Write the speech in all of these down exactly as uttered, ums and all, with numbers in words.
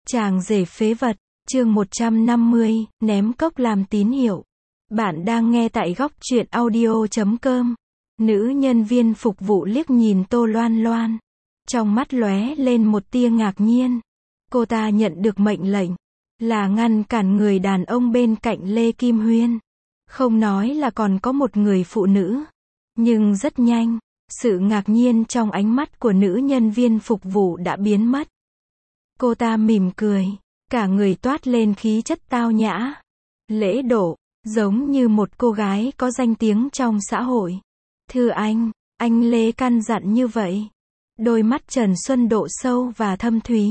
Chàng rể phế vật, chương một trăm năm mươi, ném cốc làm tín hiệu. Bạn đang nghe tại góc truyện audio chấm com. Nữ nhân viên phục vụ liếc nhìn Tô Loan Loan. Trong mắt lóe lên một tia ngạc nhiên. Cô ta nhận được mệnh lệnh là ngăn cản người đàn ông bên cạnh Lê Kim Huyên. Không nói là còn có một người phụ nữ. Nhưng rất nhanh, sự ngạc nhiên trong ánh mắt của nữ nhân viên phục vụ đã biến mất. Cô ta mỉm cười, cả người toát lên khí chất tao nhã, lễ độ, giống như một cô gái có danh tiếng trong xã hội. Thưa anh, anh Lê căn dặn như vậy. Đôi mắt Trần Xuân Độ sâu và thâm thúy.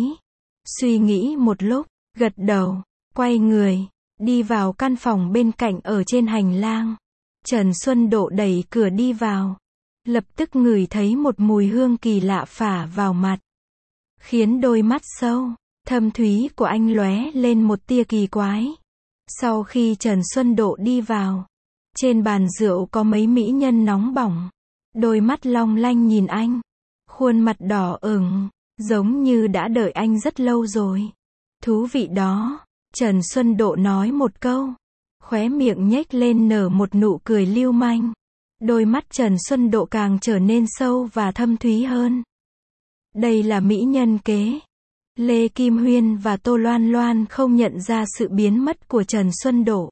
Suy nghĩ một lúc, gật đầu, quay người, đi vào căn phòng bên cạnh ở trên hành lang. Trần Xuân Độ đẩy cửa đi vào. Lập tức ngửi thấy một mùi hương kỳ lạ phả vào mặt. Khiến đôi mắt sâu, thâm thúy của anh lóe lên một tia kỳ quái. Sau khi Trần Xuân Độ đi vào, trên bàn rượu có mấy mỹ nhân nóng bỏng. Đôi mắt long lanh nhìn anh. Khuôn mặt đỏ ửng, giống như đã đợi anh rất lâu rồi. Thú vị đó, Trần Xuân Độ nói một câu. Khóe miệng nhếch lên nở một nụ cười lưu manh. Đôi mắt Trần Xuân Độ càng trở nên sâu và thâm thúy hơn. Đây là mỹ nhân kế. Lê Kim Huyên và Tô Loan Loan không nhận ra sự biến mất của Trần Xuân Độ.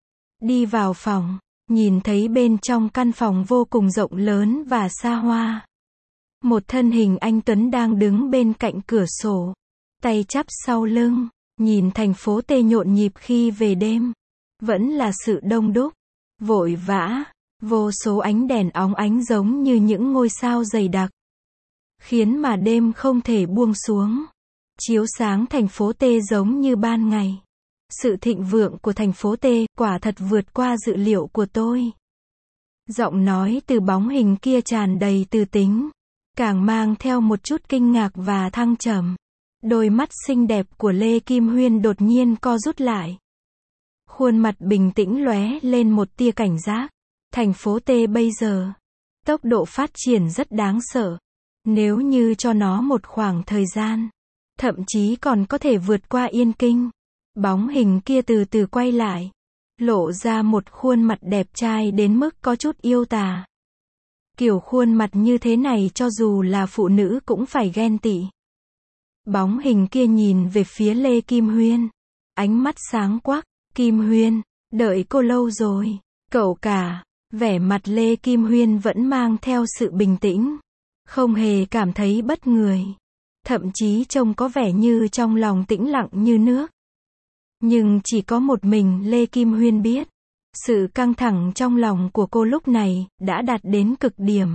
Đi vào phòng, nhìn thấy bên trong căn phòng vô cùng rộng lớn và xa hoa. Một thân hình anh tuấn đang đứng bên cạnh cửa sổ, tay chắp sau lưng, nhìn thành phố Tê nhộn nhịp khi về đêm. Vẫn là sự đông đúc, vội vã, vô số ánh đèn óng ánh giống như những ngôi sao dày đặc. Khiến mà đêm không thể buông xuống. Chiếu sáng thành phố Tê giống như ban ngày. Sự thịnh vượng của thành phố Tê quả thật vượt qua dự liệu của tôi. Giọng nói từ bóng hình kia tràn đầy từ tính, càng mang theo một chút kinh ngạc và thăng trầm. Đôi mắt xinh đẹp của Lê Kim Huyên đột nhiên co rút lại. Khuôn mặt bình tĩnh lóe lên một tia cảnh giác. Thành phố Tê bây giờ, tốc độ phát triển rất đáng sợ. Nếu như cho nó một khoảng thời gian, thậm chí còn có thể vượt qua Yên Kinh. Bóng hình kia từ từ quay lại, lộ ra một khuôn mặt đẹp trai đến mức có chút yêu tà. Kiểu khuôn mặt như thế này cho dù là phụ nữ cũng phải ghen tị. Bóng hình kia nhìn về phía Lê Kim Huyên, ánh mắt sáng quắc. Kim Huyên, đợi cô lâu rồi. Cậu cả. Vẻ mặt Lê Kim Huyên vẫn mang theo sự bình tĩnh, không hề cảm thấy bất người. Thậm chí trông có vẻ như trong lòng tĩnh lặng như nước. Nhưng chỉ có một mình Lê Kim Huyên biết, sự căng thẳng trong lòng của cô lúc này đã đạt đến cực điểm.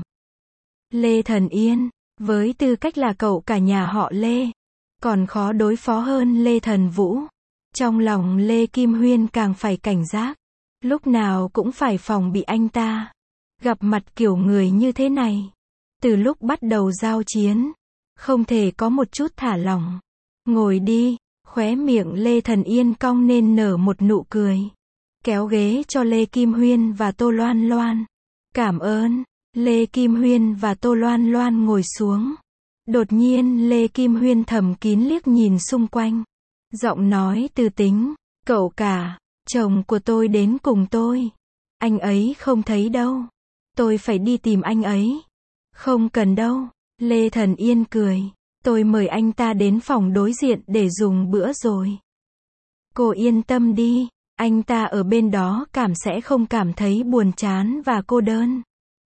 Lê Thần Yên, với tư cách là cậu cả nhà họ Lê, còn khó đối phó hơn Lê Thần Vũ. Trong lòng Lê Kim Huyên càng phải cảnh giác, lúc nào cũng phải phòng bị anh ta. Gặp mặt kiểu người như thế này, từ lúc bắt đầu giao chiến, không thể có một chút thả lỏng. Ngồi đi, khóe miệng Lê Thần Yên cong nên nở một nụ cười. Kéo ghế cho Lê Kim Huyên và Tô Loan Loan. Cảm ơn. Lê Kim Huyên và Tô Loan Loan ngồi xuống. Đột nhiên Lê Kim Huyên thầm kín liếc nhìn xung quanh. Giọng nói từ tính, cậu cả, chồng của tôi đến cùng tôi. Anh ấy không thấy đâu. Tôi phải đi tìm anh ấy. Không cần đâu. Lê Thần Yên cười. Tôi mời anh ta đến phòng đối diện để dùng bữa rồi. Cô yên tâm đi, anh ta ở bên đó cảm sẽ không cảm thấy buồn chán và cô đơn.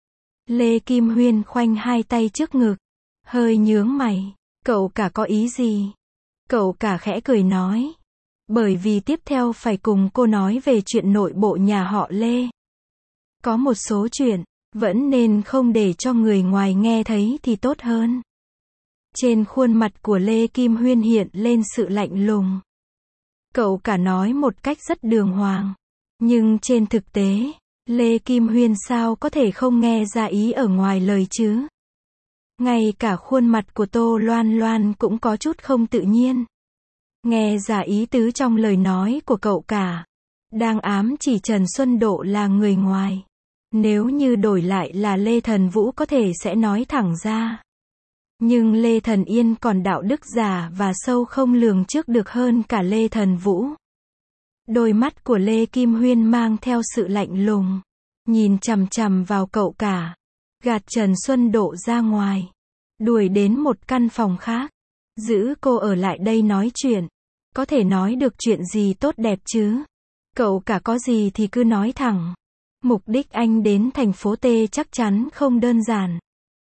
Lê Kim Huyên khoanh hai tay trước ngực, hơi nhướng mày. Cậu cả có ý gì? Cậu cả khẽ cười nói. Bởi vì tiếp theo phải cùng cô nói về chuyện nội bộ nhà họ Lê. Có một số chuyện, vẫn nên không để cho người ngoài nghe thấy thì tốt hơn. Trên khuôn mặt của Lê Kim Huyên hiện lên sự lạnh lùng. Cậu cả nói một cách rất đường hoàng. Nhưng trên thực tế, Lê Kim Huyên sao có thể không nghe ra ý ở ngoài lời chứ? Ngay cả khuôn mặt của Tô Loan Loan cũng có chút không tự nhiên. Nghe ra ý tứ trong lời nói của cậu cả. Đang ám chỉ Trần Xuân Độ là người ngoài. Nếu như đổi lại là Lê Thần Vũ có thể sẽ nói thẳng ra. Nhưng Lê Thần Yên còn đạo đức giả và sâu không lường trước được hơn cả Lê Thần Vũ. Đôi mắt của Lê Kim Huyên mang theo sự lạnh lùng, nhìn chằm chằm vào cậu cả, gạt Trần Xuân Độ ra ngoài, đuổi đến một căn phòng khác, giữ cô ở lại đây nói chuyện. Có thể nói được chuyện gì tốt đẹp chứ? Cậu cả có gì thì cứ nói thẳng. Mục đích anh đến thành phố T chắc chắn không đơn giản.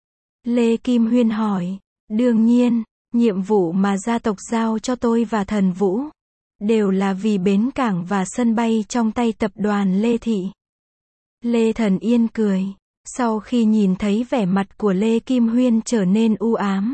Lê Kim Huyên hỏi. Đương nhiên, nhiệm vụ mà gia tộc giao cho tôi và Thần Vũ đều là vì bến cảng và sân bay trong tay tập đoàn Lê Thị. Lê Thần Yên cười. Sau khi nhìn thấy vẻ mặt của Lê Kim Huyên trở nên u ám,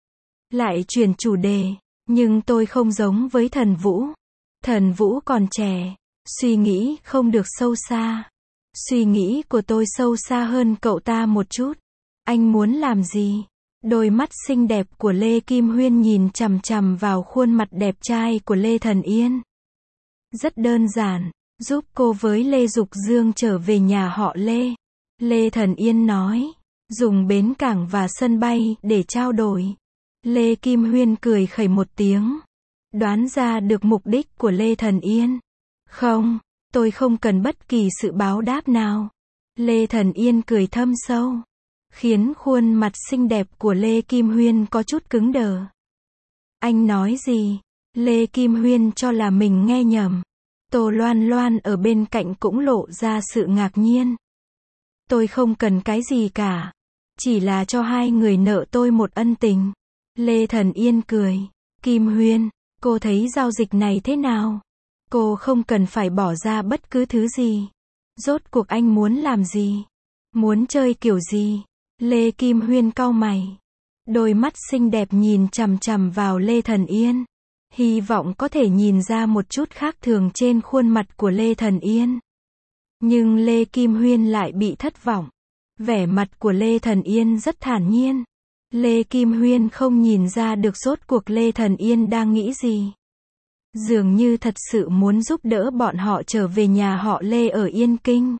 lại chuyển chủ đề. Nhưng tôi không giống với Thần Vũ. Thần Vũ còn trẻ, suy nghĩ không được sâu xa. Suy nghĩ của tôi sâu xa hơn cậu ta một chút. Anh muốn làm gì? Đôi mắt xinh đẹp của Lê Kim Huyên nhìn chằm chằm vào khuôn mặt đẹp trai của Lê Thần Yên. Rất đơn giản, giúp cô với Lê Dục Dương trở về nhà họ Lê. Lê Thần Yên nói, dùng bến cảng và sân bay để trao đổi. Lê Kim Huyên cười khẩy một tiếng, đoán ra được mục đích của Lê Thần Yên. Không, tôi không cần bất kỳ sự báo đáp nào. Lê Thần Yên cười thâm sâu, khiến khuôn mặt xinh đẹp của Lê Kim Huyên có chút cứng đờ. Anh nói gì? Lê Kim Huyên cho là mình nghe nhầm. Tô Loan Loan ở bên cạnh cũng lộ ra sự ngạc nhiên. Tôi không cần cái gì cả, chỉ là cho hai người nợ tôi một ân tình. Lê Thần Yên cười. Kim Huyên, cô thấy giao dịch này thế nào? Cô không cần phải bỏ ra bất cứ thứ gì. Rốt cuộc anh muốn làm gì? Muốn chơi kiểu gì? Lê Kim Huyên cau mày. Đôi mắt xinh đẹp nhìn chằm chằm vào Lê Thần Yên. Hy vọng có thể nhìn ra một chút khác thường trên khuôn mặt của Lê Thần Yên. Nhưng Lê Kim Huyên lại bị thất vọng. Vẻ mặt của Lê Thần Yên rất thản nhiên. Lê Kim Huyên không nhìn ra được rốt cuộc Lê Thần Yên đang nghĩ gì. Dường như thật sự muốn giúp đỡ bọn họ trở về nhà họ Lê ở Yên Kinh.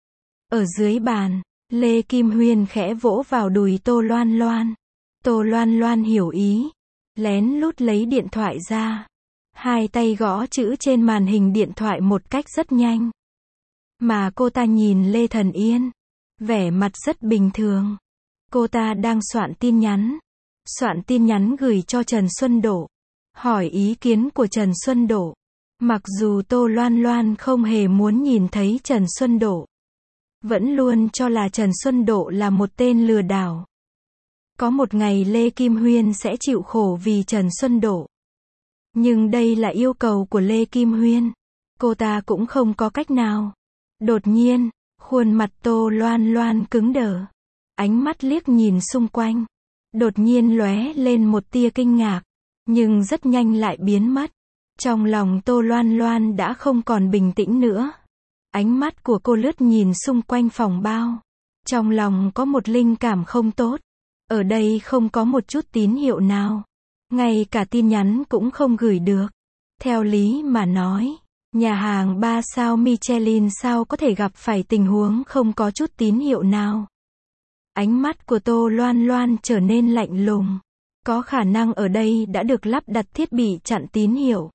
Ở dưới bàn, Lê Kim Huyên khẽ vỗ vào đùi Tô Loan Loan. Tô Loan Loan hiểu ý, lén lút lấy điện thoại ra. Hai tay gõ chữ trên màn hình điện thoại một cách rất nhanh. Mà cô ta nhìn Lê Thần Yên, vẻ mặt rất bình thường. Cô ta đang soạn tin nhắn. Soạn tin nhắn gửi cho Trần Xuân Độ. Hỏi ý kiến của Trần Xuân Độ. Mặc dù Tô Loan Loan không hề muốn nhìn thấy Trần Xuân Độ, vẫn luôn cho là Trần Xuân Độ là một tên lừa đảo. Có một ngày Lê Kim Huyên sẽ chịu khổ vì Trần Xuân Độ. Nhưng đây là yêu cầu của Lê Kim Huyên. Cô ta cũng không có cách nào. Đột nhiên, khuôn mặt Tô Loan Loan cứng đờ. Ánh mắt liếc nhìn xung quanh. Đột nhiên lóe lên một tia kinh ngạc. Nhưng rất nhanh lại biến mất. Trong lòng Tô Loan Loan đã không còn bình tĩnh nữa. Ánh mắt của cô lướt nhìn xung quanh phòng bao. Trong lòng có một linh cảm không tốt. Ở đây không có một chút tín hiệu nào. Ngay cả tin nhắn cũng không gửi được. Theo lý mà nói, nhà hàng ba sao Michelin sao có thể gặp phải tình huống không có chút tín hiệu nào. Ánh mắt của Tô Loan Loan trở nên lạnh lùng. Có khả năng ở đây đã được lắp đặt thiết bị chặn tín hiệu.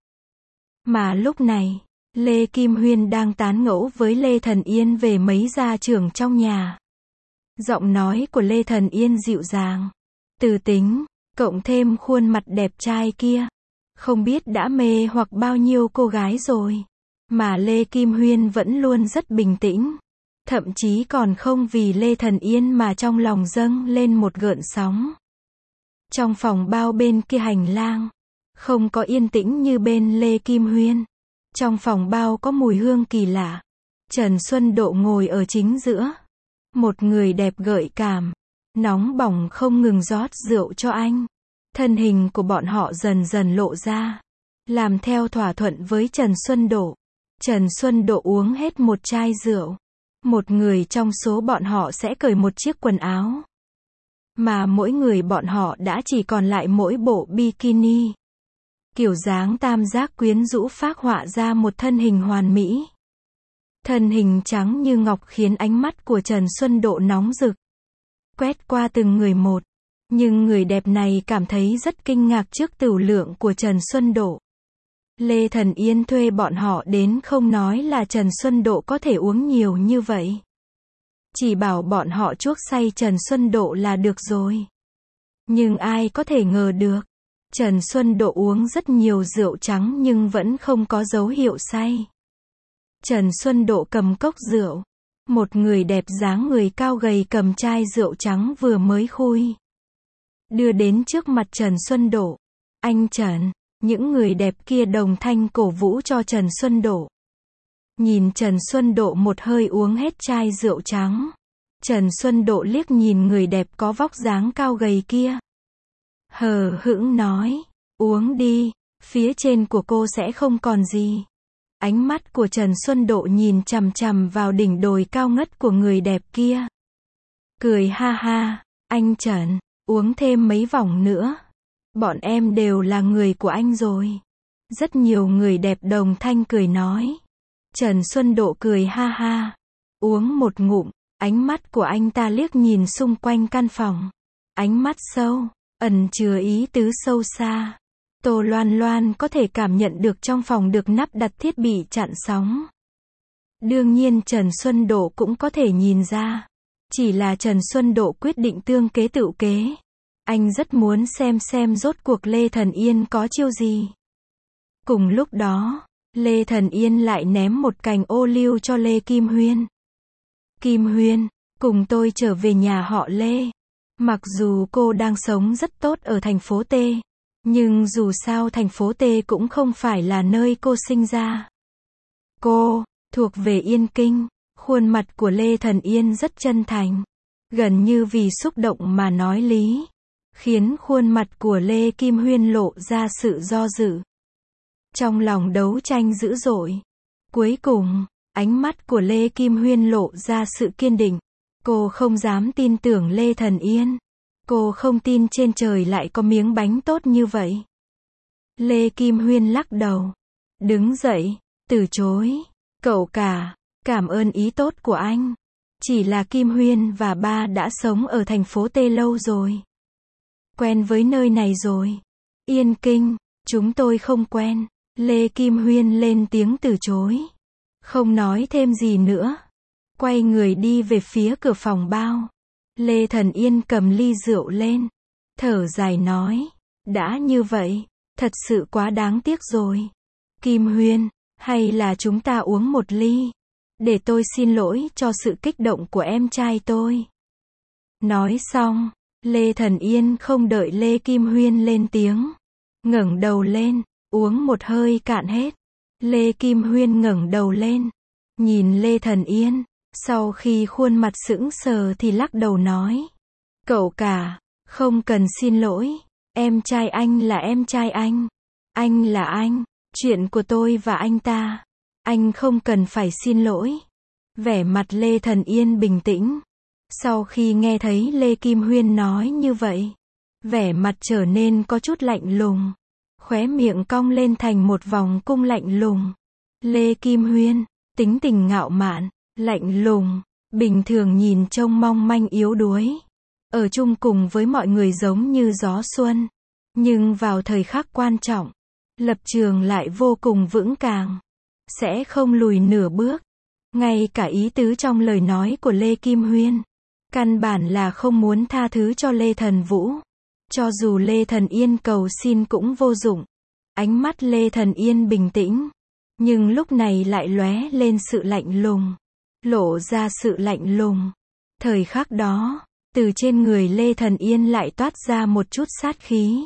Mà lúc này, Lê Kim Huyên đang tán gẫu với Lê Thần Yên về mấy gia trưởng trong nhà. Giọng nói của Lê Thần Yên dịu dàng, từ tính, cộng thêm khuôn mặt đẹp trai kia. Không biết đã mê hoặc bao nhiêu cô gái rồi. Mà Lê Kim Huyên vẫn luôn rất bình tĩnh. Thậm chí còn không vì Lê Thần Yên mà trong lòng dâng lên một gợn sóng. Trong phòng bao bên kia hành lang, không có yên tĩnh như bên Lê Kim Huyên. Trong phòng bao có mùi hương kỳ lạ. Trần Xuân Độ ngồi ở chính giữa. Một người đẹp gợi cảm, nóng bỏng không ngừng rót rượu cho anh. Thân hình của bọn họ dần dần lộ ra, làm theo thỏa thuận với Trần Xuân Độ. Trần Xuân Độ uống hết một chai rượu. Một người trong số bọn họ sẽ cởi một chiếc quần áo. Mà mỗi người bọn họ đã chỉ còn lại mỗi bộ bikini. Kiểu dáng tam giác quyến rũ phác họa ra một thân hình hoàn mỹ. Thân hình trắng như ngọc khiến ánh mắt của Trần Xuân Độ nóng rực. Quét qua từng người một. Nhưng người đẹp này cảm thấy rất kinh ngạc trước tửu lượng của Trần Xuân Độ. Lê Thần Yên thuê bọn họ đến không nói là Trần Xuân Độ có thể uống nhiều như vậy. Chỉ bảo bọn họ chuốc say Trần Xuân Độ là được rồi. Nhưng ai có thể ngờ được, Trần Xuân Độ uống rất nhiều rượu trắng nhưng vẫn không có dấu hiệu say. Trần Xuân Độ cầm cốc rượu. Một người đẹp dáng người cao gầy cầm chai rượu trắng vừa mới khui. Đưa đến trước mặt Trần Xuân Độ. Anh Trần, những người đẹp kia đồng thanh cổ vũ cho Trần Xuân Độ. Nhìn Trần Xuân Độ một hơi uống hết chai rượu trắng. Trần Xuân Độ liếc nhìn người đẹp có vóc dáng cao gầy kia. Hờ hững nói, uống đi, phía trên của cô sẽ không còn gì. Ánh mắt của Trần Xuân Độ nhìn chằm chằm vào đỉnh đồi cao ngất của người đẹp kia. Cười ha ha, anh Trần, uống thêm mấy vòng nữa. Bọn em đều là người của anh rồi. Rất nhiều người đẹp đồng thanh cười nói. Trần Xuân Độ cười ha ha, uống một ngụm, ánh mắt của anh ta liếc nhìn xung quanh căn phòng. Ánh mắt sâu, ẩn chứa ý tứ sâu xa. Tô Loan Loan có thể cảm nhận được trong phòng được lắp đặt thiết bị chặn sóng. Đương nhiên Trần Xuân Độ cũng có thể nhìn ra. Chỉ là Trần Xuân Độ quyết định tương kế tựu kế. Anh rất muốn xem xem rốt cuộc Lê Thần Yên có chiêu gì. Cùng lúc đó, Lê Thần Yên lại ném một cành ô liu cho Lê Kim Huyên. Kim Huyên, cùng tôi trở về nhà họ Lê. Mặc dù cô đang sống rất tốt ở thành phố T, nhưng dù sao thành phố T cũng không phải là nơi cô sinh ra. Cô, thuộc về Yên Kinh, khuôn mặt của Lê Thần Yên rất chân thành. Gần như vì xúc động mà nói lý. Khiến khuôn mặt của Lê Kim Huyên lộ ra sự do dự. Trong lòng đấu tranh dữ dội. Cuối cùng, ánh mắt của Lê Kim Huyên lộ ra sự kiên định. Cô không dám tin tưởng Lê Thần Yên. Cô không tin trên trời lại có miếng bánh tốt như vậy. Lê Kim Huyên lắc đầu. Đứng dậy, từ chối. Cậu cả, cảm ơn ý tốt của anh. Chỉ là Kim Huyên và ba đã sống ở thành phố T lâu rồi. Quen với nơi này rồi. Yên Kinh, chúng tôi không quen. Lê Kim Huyên lên tiếng từ chối. Không nói thêm gì nữa. Quay người đi về phía cửa phòng bao. Lê Thần Yên cầm ly rượu lên. Thở dài nói. Đã như vậy, thật sự quá đáng tiếc rồi. Kim Huyên, hay là chúng ta uống một ly. Để tôi xin lỗi cho sự kích động của em trai tôi. Nói xong, Lê Thần Yên không đợi Lê Kim Huyên lên tiếng. Ngẩng đầu lên, uống một hơi cạn hết. Lê Kim Huyên ngẩng đầu lên, nhìn Lê Thần Yên. Sau khi khuôn mặt sững sờ thì lắc đầu nói. Cậu cả, không cần xin lỗi. Em trai anh là em trai anh. Anh là anh. Chuyện của tôi và anh ta. Anh không cần phải xin lỗi. Vẻ mặt Lê Thần Yên bình tĩnh. Sau khi nghe thấy Lê Kim Huyên nói như vậy, vẻ mặt trở nên có chút lạnh lùng. Khóe miệng cong lên thành một vòng cung lạnh lùng. Lê Kim Huyên, tính tình ngạo mạn, lạnh lùng, bình thường nhìn trông mong manh yếu đuối. Ở chung cùng với mọi người giống như gió xuân. Nhưng vào thời khắc quan trọng, lập trường lại vô cùng vững càng. Sẽ không lùi nửa bước. Ngay cả ý tứ trong lời nói của Lê Kim Huyên, căn bản là không muốn tha thứ cho Lê Thần Vũ. Cho dù Lê Thần Yên cầu xin cũng vô dụng. Ánh mắt Lê Thần Yên bình tĩnh, nhưng lúc này lại lóe lên sự lạnh lùng. Lộ ra sự lạnh lùng. Thời khắc đó, từ trên người Lê Thần Yên lại toát ra một chút sát khí.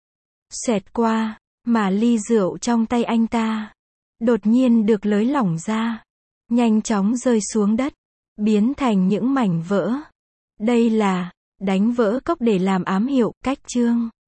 Xẹt qua, mà ly rượu trong tay anh ta đột nhiên được lới lỏng ra, nhanh chóng rơi xuống đất, biến thành những mảnh vỡ. Đây là đánh vỡ cốc để làm ám hiệu, cách chương.